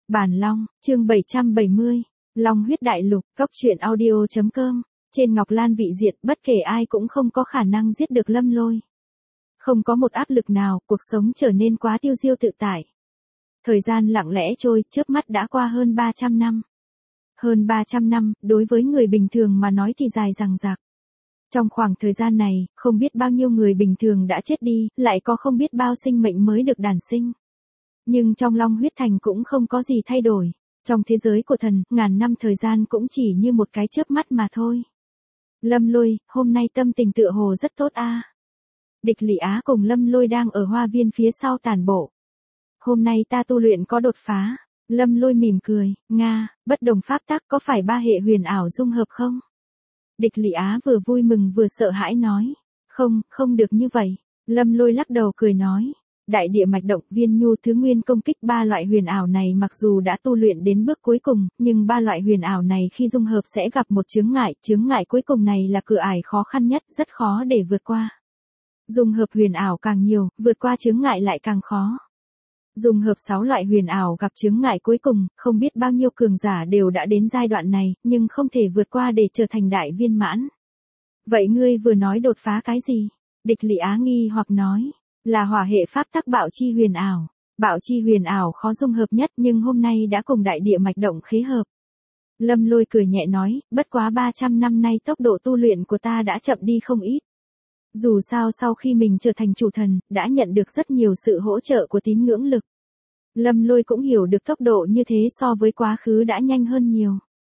Bản Long, chương 770, Long huyết đại lục, cốc truyện audio.com, trên Ngọc Lan vị diện bất kể ai cũng không có khả năng giết được Lâm Lôi. Không có một áp lực nào, cuộc sống trở nên quá tiêu diêu tự tại. Thời gian lặng lẽ trôi, chớp mắt đã qua hơn 300 năm. Hơn 300 năm, đối với người bình thường mà nói thì dài dằng dặc. Trong khoảng thời gian này, không biết bao nhiêu người bình thường đã chết đi, lại có không biết bao sinh mệnh mới được đản sinh. Nhưng trong Long huyết thành cũng không có gì thay đổi. Trong thế giới của thần, ngàn năm thời gian cũng chỉ như một cái chớp mắt mà thôi. Lâm Lôi, hôm nay tâm tình tựa hồ rất tốt a. Địch Lị Á cùng Lâm Lôi đang ở hoa viên phía sau tản bộ. Hôm nay ta tu luyện có đột phá. Lâm Lôi mỉm cười, Nga, bất đồng pháp tắc có phải ba hệ huyền ảo dung hợp không? Địch Lị Á vừa vui mừng vừa sợ hãi nói. Không được như vậy. Lâm Lôi lắc đầu cười nói. Đại địa mạch động, viên nhu thứ nguyên công kích, ba loại huyền ảo này mặc dù đã tu luyện đến bước cuối cùng, nhưng ba loại huyền ảo này khi dung hợp sẽ gặp một chướng ngại cuối cùng này là cửa ải khó khăn nhất, rất khó để vượt qua. Dung hợp huyền ảo càng nhiều, vượt qua chướng ngại lại càng khó. Dung hợp 6 loại huyền ảo gặp chướng ngại cuối cùng, không biết bao nhiêu cường giả đều đã đến giai đoạn này, nhưng không thể vượt qua để trở thành đại viên mãn. Vậy ngươi vừa nói đột phá cái gì? Địch Lị Á nghi hoặc nói. Là hỏa hệ pháp tắc bạo chi huyền ảo. Bạo chi huyền ảo khó dung hợp nhất nhưng hôm nay đã cùng đại địa mạch động khế hợp. Lâm Lôi cười nhẹ nói, bất quá 300 năm nay tốc độ tu luyện của ta đã chậm đi không ít. Dù sao sau khi mình trở thành chủ thần, đã nhận được rất nhiều sự hỗ trợ của tín ngưỡng lực. Lâm Lôi cũng hiểu được tốc độ như thế so với quá khứ đã nhanh hơn nhiều.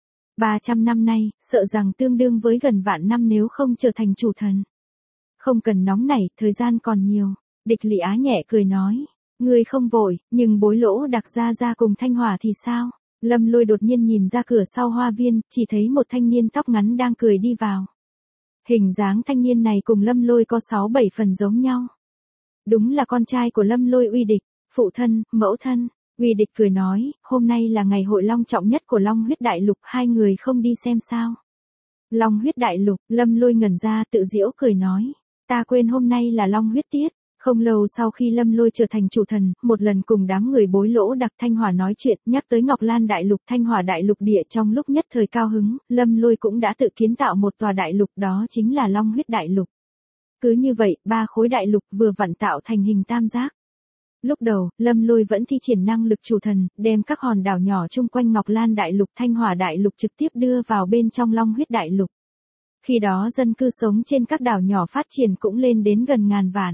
300 năm nay, sợ rằng tương đương với gần vạn năm nếu không trở thành chủ thần. Không cần nóng nảy, thời gian còn nhiều. Địch Lị Á nhẹ cười nói. Ngươi không vội, nhưng Bối Lỗ Đặc ra cùng Thanh Hỏa thì sao? Lâm Lôi đột nhiên nhìn ra cửa sau hoa viên, chỉ thấy một thanh niên tóc ngắn đang cười đi vào. Hình dáng thanh niên này cùng Lâm Lôi có 6-7 phần giống nhau. Đúng là con trai của Lâm Lôi Uy Địch, phụ thân, mẫu thân. Uy Địch cười nói, hôm nay là ngày hội long trọng nhất của Long huyết đại lục, hai người không đi xem sao? Long huyết đại lục, Lâm Lôi ngẩn ra tự giễu cười nói. Ta quên hôm nay là Long huyết tiết. Không lâu sau khi Lâm Lôi trở thành chủ thần, một lần cùng đám người Bối Lỗ Đặc Thanh Hỏa nói chuyện, nhắc tới Ngọc Lan đại lục, Thanh Hỏa đại lục địa, trong lúc nhất thời cao hứng, Lâm Lôi cũng đã tự kiến tạo một tòa đại lục, đó chính là Long huyết đại lục. Cứ như vậy, 3 khối đại lục vừa vặn tạo thành hình tam giác. Lúc đầu, Lâm Lôi vẫn thi triển năng lực chủ thần, đem các hòn đảo nhỏ chung quanh Ngọc Lan đại lục, Thanh Hỏa đại lục trực tiếp đưa vào bên trong Long huyết đại lục. Khi đó dân cư sống trên các đảo nhỏ phát triển cũng lên đến gần ngàn vạn.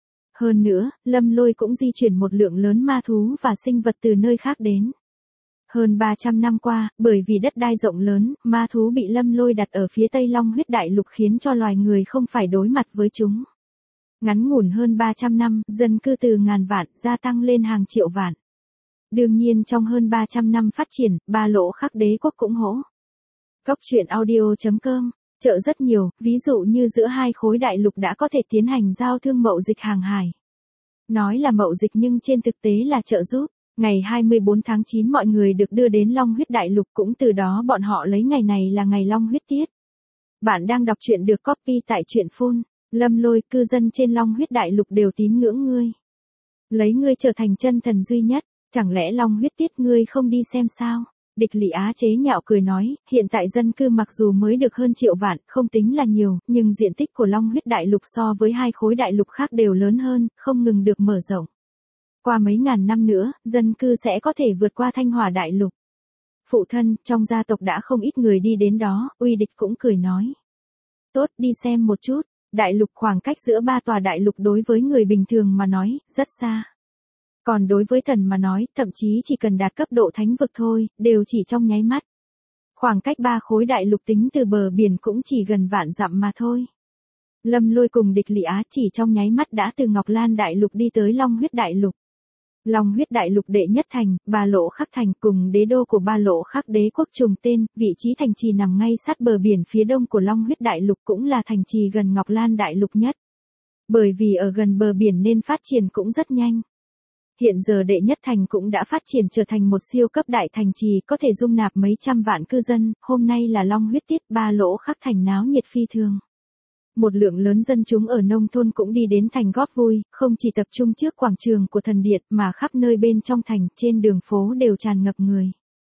Hơn nữa, Lâm Lôi cũng di chuyển một lượng lớn ma thú và sinh vật từ nơi khác đến. Hơn 300 năm qua, bởi vì đất đai rộng lớn, ma thú bị Lâm Lôi đặt ở phía tây Long huyết đại lục khiến cho loài người không phải đối mặt với chúng. Ngắn ngủn hơn 300 năm, dân cư từ ngàn vạn gia tăng lên hàng triệu vạn. Đương nhiên trong hơn 300 năm phát triển, Ba Lỗ Khắc Đế quốc cũng hỗ. Cốc truyện audio.com trợ rất nhiều, ví dụ như giữa hai khối đại lục đã có thể tiến hành giao thương mậu dịch hàng hải. Nói là mậu dịch nhưng trên thực tế là trợ giúp. Ngày 24 tháng 9 mọi người được đưa đến Long huyết đại lục, cũng từ đó bọn họ lấy ngày này là ngày Long huyết tiết. Bạn đang đọc truyện được copy tại truyện Full. Lâm Lôi, cư dân trên Long huyết đại lục đều tín ngưỡng ngươi. Lấy ngươi trở thành chân thần duy nhất, chẳng lẽ Long huyết tiết ngươi không đi xem sao? Địch Lị Á chế nhạo cười nói, hiện tại dân cư mặc dù mới được hơn triệu vạn, không tính là nhiều, nhưng diện tích của Long huyết đại lục so với hai khối đại lục khác đều lớn hơn, không ngừng được mở rộng. Qua mấy ngàn năm nữa, dân cư sẽ có thể vượt qua Thanh Hỏa đại lục. Phụ thân, trong gia tộc đã không ít người đi đến đó, Uy Địch cũng cười nói. Tốt, đi xem một chút. Đại lục, khoảng cách giữa ba tòa đại lục đối với người bình thường mà nói, rất xa. Còn đối với thần mà nói, thậm chí chỉ cần đạt cấp độ thánh vực thôi, đều chỉ trong nháy mắt. Khoảng cách 3 khối đại lục tính từ bờ biển cũng chỉ gần vạn dặm mà thôi. Lâm Lôi cùng Địch Lị Á chỉ trong nháy mắt đã từ Ngọc Lan đại lục đi tới Long huyết đại lục. Long huyết đại lục đệ nhất thành, Ba Lỗ Khắc thành cùng đế đô của Ba Lỗ Khắc đế quốc trùng tên, vị trí thành trì nằm ngay sát bờ biển phía đông của Long huyết đại lục, cũng là thành trì gần Ngọc Lan đại lục nhất. Bởi vì ở gần bờ biển nên phát triển cũng rất nhanh. Hiện giờ đệ nhất thành cũng đã phát triển trở thành một siêu cấp đại thành trì có thể dung nạp mấy trăm vạn cư dân, hôm nay là Long huyết tiết, Ba Lỗ Khắc thành náo nhiệt phi thường. Một lượng lớn dân chúng ở nông thôn cũng đi đến thành góp vui, không chỉ tập trung trước quảng trường của thần điện mà khắp nơi bên trong thành, trên đường phố đều tràn ngập người.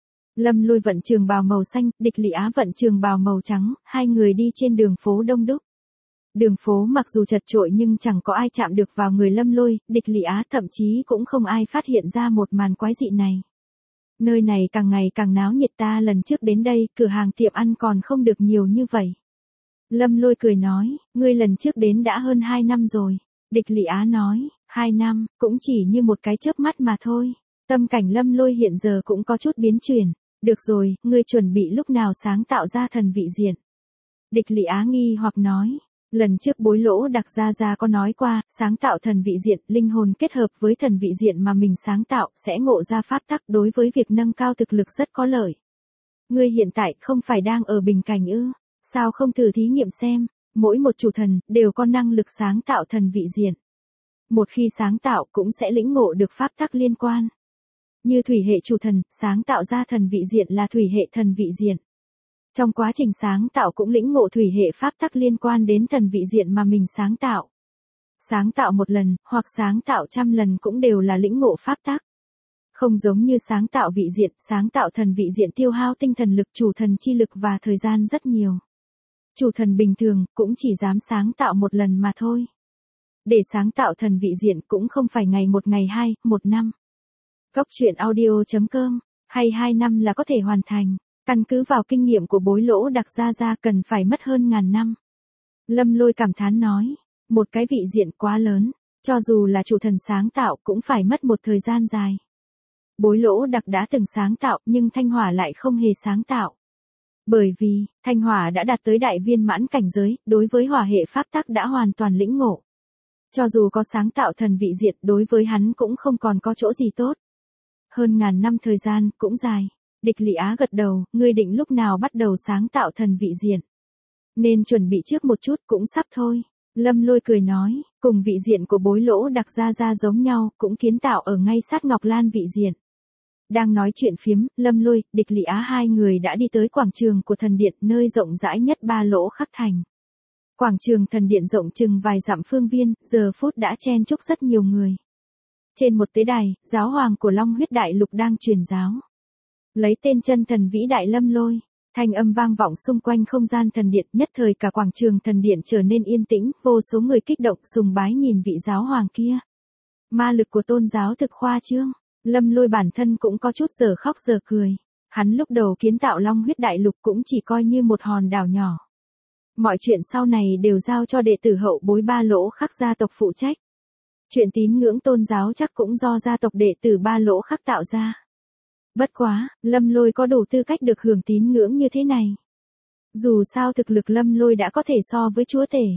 Lâm Lôi vận trường bào màu xanh, Địch Lị Á vận trường bào màu trắng, hai người đi trên đường phố đông đúc. Đường phố mặc dù chật chội nhưng chẳng có ai chạm được vào người Lâm Lôi, Địch Lị Á, thậm chí cũng không ai phát hiện ra một màn quái dị này. Nơi này càng ngày càng náo nhiệt, ta lần trước đến đây, cửa hàng tiệm ăn còn không được nhiều như vậy. Lâm Lôi cười nói, ngươi lần trước đến đã hơn 2 năm rồi. Địch Lị Á nói, 2 năm, cũng chỉ như một cái chớp mắt mà thôi. Tâm cảnh Lâm Lôi hiện giờ cũng có chút biến chuyển. Được rồi, ngươi chuẩn bị lúc nào sáng tạo ra thần vị diện? Địch Lị Á nghi hoặc nói, lần trước Bối Lỗ Đặc Gia có nói qua, sáng tạo thần vị diện, linh hồn kết hợp với thần vị diện mà mình sáng tạo, sẽ ngộ ra pháp tắc, đối với việc nâng cao thực lực rất có lợi. Ngươi hiện tại không phải đang ở bình cảnh ư? Sao không thử thí nghiệm xem, mỗi một chủ thần, đều có năng lực sáng tạo thần vị diện. Một khi sáng tạo cũng sẽ lĩnh ngộ được pháp tắc liên quan. Như thủy hệ chủ thần, sáng tạo ra thần vị diện là thủy hệ thần vị diện. Trong quá trình sáng tạo cũng lĩnh ngộ thủy hệ pháp tắc liên quan đến thần vị diện mà mình sáng tạo. Sáng tạo một lần, hoặc sáng tạo 100 lần cũng đều là lĩnh ngộ pháp tắc. Không giống như sáng tạo vị diện, sáng tạo thần vị diện tiêu hao tinh thần lực, chủ thần chi lực và thời gian rất nhiều. Chủ thần bình thường cũng chỉ dám sáng tạo một lần mà thôi. Để sáng tạo thần vị diện cũng không phải ngày 1 ngày 2, 1 năm. Cốc truyện audio.com, hay 2 năm là có thể hoàn thành, căn cứ vào kinh nghiệm của Bối Lỗ Đặc Gia cần phải mất hơn 1000 năm. Lâm Lôi cảm thán nói, một cái vị diện quá lớn, cho dù là chủ thần sáng tạo cũng phải mất một thời gian dài. Bối Lỗ Đặc đã từng sáng tạo nhưng Thanh Hỏa lại không hề sáng tạo. Bởi vì, Thanh Hỏa đã đạt tới đại viên mãn cảnh giới, đối với hỏa hệ pháp tắc đã hoàn toàn lĩnh ngộ. Cho dù có sáng tạo thần vị diện, đối với hắn cũng không còn có chỗ gì tốt. Hơn 1000 năm thời gian, cũng dài. Địch Lị Á gật đầu, ngươi định lúc nào bắt đầu sáng tạo thần vị diện? Nên chuẩn bị trước một chút, cũng sắp thôi. Lâm Lôi cười nói, cùng vị diện của Bối Lỗ Đặc Gia giống nhau, cũng kiến tạo ở ngay sát Ngọc Lan vị diện. Đang nói chuyện phiếm, Lâm Lôi, Địch Lị Á hai người đã đi tới quảng trường của thần điện, nơi rộng rãi nhất 3 lỗ khắc thành. Quảng trường thần điện rộng chừng vài dặm phương viên, giờ phút đã chen chúc rất nhiều người. Trên một tế đài, giáo hoàng của Long Huyết Đại Lục đang truyền giáo. Lấy tên chân thần vĩ đại Lâm Lôi, thanh âm vang vọng xung quanh không gian thần điện, nhất thời cả quảng trường thần điện trở nên yên tĩnh, vô số người kích động sùng bái nhìn vị giáo hoàng kia. Ma lực của tôn giáo thực khoa trương. Lâm Lôi bản thân cũng có chút giờ khóc giờ cười. Hắn lúc đầu kiến tạo Long Huyết Đại Lục cũng chỉ coi như một hòn đảo nhỏ. Mọi chuyện sau này đều giao cho đệ tử hậu bối 3 lỗ khắc gia tộc phụ trách. Chuyện tín ngưỡng tôn giáo chắc cũng do gia tộc đệ tử 3 lỗ khắc tạo ra. Bất quá, Lâm Lôi có đủ tư cách được hưởng tín ngưỡng như thế này. Dù sao thực lực Lâm Lôi đã có thể so với chúa tể.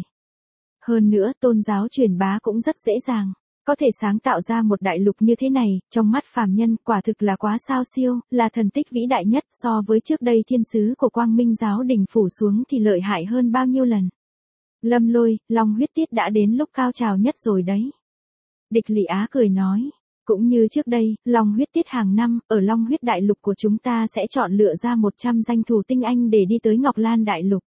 Hơn nữa tôn giáo truyền bá cũng rất dễ dàng. Có thể sáng tạo ra một đại lục như thế này, trong mắt phàm nhân quả thực là quá sao siêu, là thần tích vĩ đại nhất, so với trước đây thiên sứ của Quang Minh giáo đình phủ xuống thì lợi hại hơn bao nhiêu lần. Lâm Lôi, Long Huyết Tiết đã đến lúc cao trào nhất rồi đấy. Địch Lị Á cười nói, cũng như trước đây, Long Huyết Tiết hàng năm, ở Long Huyết Đại Lục của chúng ta sẽ chọn lựa ra 100 danh thủ tinh anh để đi tới Ngọc Lan Đại Lục.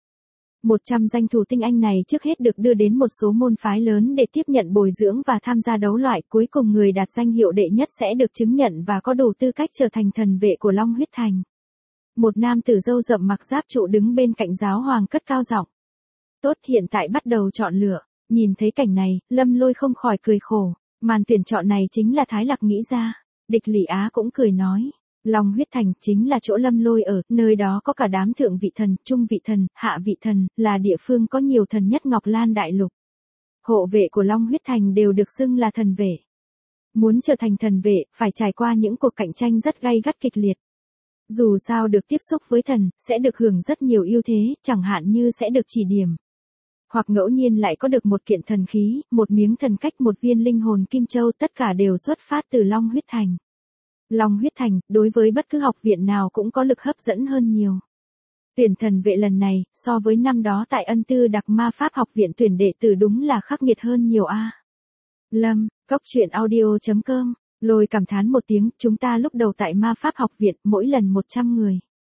100 danh thủ tinh anh này trước hết được đưa đến một số môn phái lớn để tiếp nhận bồi dưỡng và tham gia đấu loại, cuối cùng người đạt danh hiệu đệ nhất sẽ được chứng nhận và có đủ tư cách trở thành thần vệ của Long Huyết Thành. Một nam tử râu rậm mặc giáp trụ đứng bên cạnh giáo hoàng cất cao giọng. Tốt, hiện tại bắt đầu chọn lựa. Nhìn thấy cảnh này, Lâm Lôi không khỏi cười khổ. Màn tuyển chọn này chính là Thái Lạc nghĩ ra. Địch Lị Á cũng cười nói. Long Huyết Thành chính là chỗ Lâm Lôi ở, nơi đó có cả đám thượng vị thần, trung vị thần, hạ vị thần, là địa phương có nhiều thần nhất Ngọc Lan Đại Lục. Hộ vệ của Long Huyết Thành đều được xưng là thần vệ. Muốn trở thành thần vệ, phải trải qua những cuộc cạnh tranh rất gay gắt kịch liệt. Dù sao được tiếp xúc với thần, sẽ được hưởng rất nhiều ưu thế, chẳng hạn như sẽ được chỉ điểm. Hoặc ngẫu nhiên lại có được một kiện thần khí, một miếng thần cách, một viên linh hồn kim châu, tất cả đều xuất phát từ Long Huyết Thành. Long Huyết Thành, đối với bất cứ học viện nào cũng có lực hấp dẫn hơn nhiều. Tuyển thần vệ lần này, so với năm đó tại Ân Tư Đặc Ma Pháp học viện tuyển đệ tử đúng là khắc nghiệt hơn nhiều a. Lâm, Cốc truyện audio.com, Lôi cảm thán một tiếng, chúng ta lúc đầu tại Ma Pháp học viện, mỗi lần 100 người.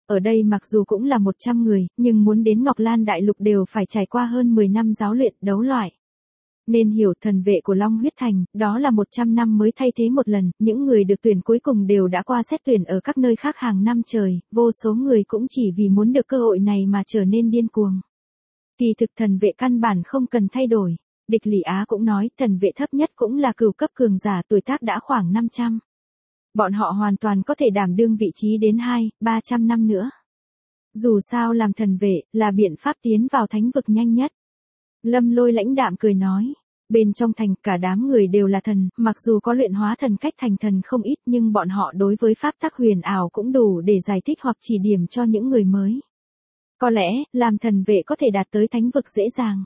ở đây mặc dù cũng là 100 người, nhưng muốn đến Ngọc Lan Đại Lục đều phải trải qua hơn 10 năm giáo luyện đấu loại. Nên hiểu thần vệ của Long Huyết Thành, đó là 100 năm mới thay thế một lần, những người được tuyển cuối cùng đều đã qua xét tuyển ở các nơi khác hàng năm trời, vô số người cũng chỉ vì muốn được cơ hội này mà trở nên điên cuồng. Kỳ thực thần vệ căn bản không cần thay đổi. Địch Lý Á cũng nói thần vệ thấp nhất cũng là cửu cấp cường giả tuổi tác đã khoảng 500. Bọn họ hoàn toàn có thể đảm đương vị trí đến 200-300 năm nữa. Dù sao làm thần vệ là biện pháp tiến vào thánh vực nhanh nhất. Lâm Lôi lãnh đạm cười nói. Bên trong thành cả đám người đều là thần, mặc dù có luyện hóa thần cách thành thần không ít nhưng bọn họ đối với pháp tắc huyền ảo cũng đủ để giải thích hoặc chỉ điểm cho những người mới. Có lẽ, làm thần vệ có thể đạt tới thánh vực dễ dàng.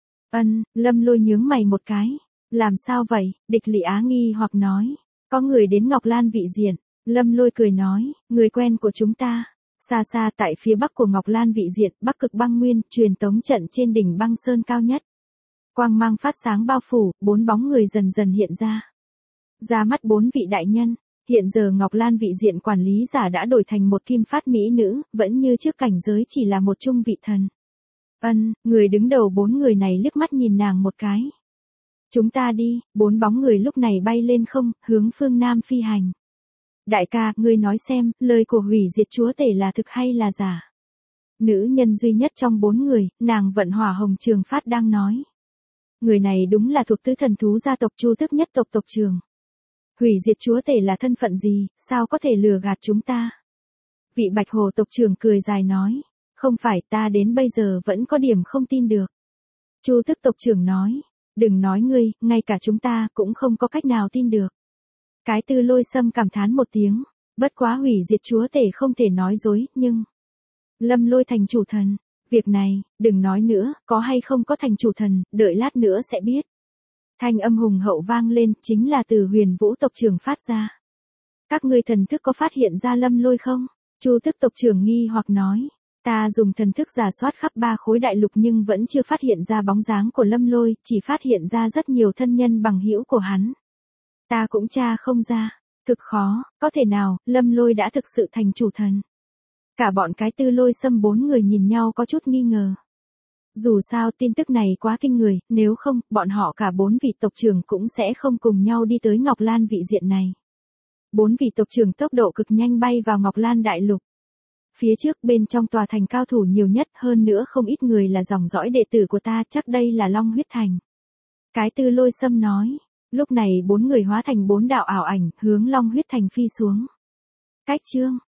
Lâm Lôi nhướng mày một cái. Làm sao vậy? Địch Lý Á nghi hoặc nói. Có người đến Ngọc Lan vị diện. Lâm Lôi cười nói, người quen của chúng ta. Xa xa tại phía bắc của Ngọc Lan vị diện, Bắc Cực Băng Nguyên, truyền tống trận trên đỉnh băng sơn cao nhất. Quang mang phát sáng bao phủ, 4 bóng người dần dần hiện ra. Ra mắt 4 vị đại nhân, hiện giờ Ngọc Lan vị diện quản lý giả đã đổi thành một kim phát mỹ nữ, vẫn như trước cảnh giới chỉ là một trung vị thần. Người đứng đầu 4 người này liếc mắt nhìn nàng một cái. Chúng ta đi, 4 bóng người lúc này bay lên không, hướng phương Nam phi hành. Đại ca, ngươi nói xem, lời của hủy diệt chúa tể là thực hay là giả? Nữ nhân duy nhất trong 4 người, nàng Vận Hỏa Hồng Trường Phát đang nói. Người này đúng là thuộc tứ thần thú gia tộc Chu Tước nhất tộc tộc trưởng. Hủy diệt chúa tể là thân phận gì, sao có thể lừa gạt chúng ta? Vị Bạch Hồ tộc trưởng cười dài nói. Không phải, ta đến bây giờ vẫn có điểm không tin được. Chu Tước tộc trưởng nói. Đừng nói ngươi, ngay cả chúng ta cũng không có cách nào tin được. Cái Tư Lôi Sâm cảm thán một tiếng. Bất quá hủy diệt chúa tể không thể nói dối, nhưng... Lâm Lôi thành chủ thần. Việc này, đừng nói nữa, có hay không có thành chủ thần, đợi lát nữa sẽ biết. Thanh âm hùng hậu vang lên, chính là từ Huyền Vũ tộc trưởng phát ra. Các ngươi thần thức có phát hiện ra Lâm Lôi không? Chu Tước tộc trưởng nghi hoặc nói. Ta dùng thần thức rà soát khắp 3 khối đại lục nhưng vẫn chưa phát hiện ra bóng dáng của Lâm Lôi, chỉ phát hiện ra rất nhiều thân nhân bằng hữu của hắn. Ta cũng tra không ra. Thực khó, có thể nào, Lâm Lôi đã thực sự thành chủ thần. Cả bọn cái Tư Lôi Sâm 4 người nhìn nhau có chút nghi ngờ. Dù sao tin tức này quá kinh người, nếu không, bọn họ cả 4 vị tộc trưởng cũng sẽ không cùng nhau đi tới Ngọc Lan vị diện này. 4 vị tộc trưởng tốc độ cực nhanh bay vào Ngọc Lan đại lục. Phía trước bên trong tòa thành cao thủ nhiều nhất, hơn nữa không ít người là dòng dõi đệ tử của ta, chắc đây là Long Huyết Thành. Cái Tư Lôi Sâm nói. Lúc này 4 người hóa thành 4 đạo ảo ảnh, hướng Long Huyết Thành phi xuống. Cách chương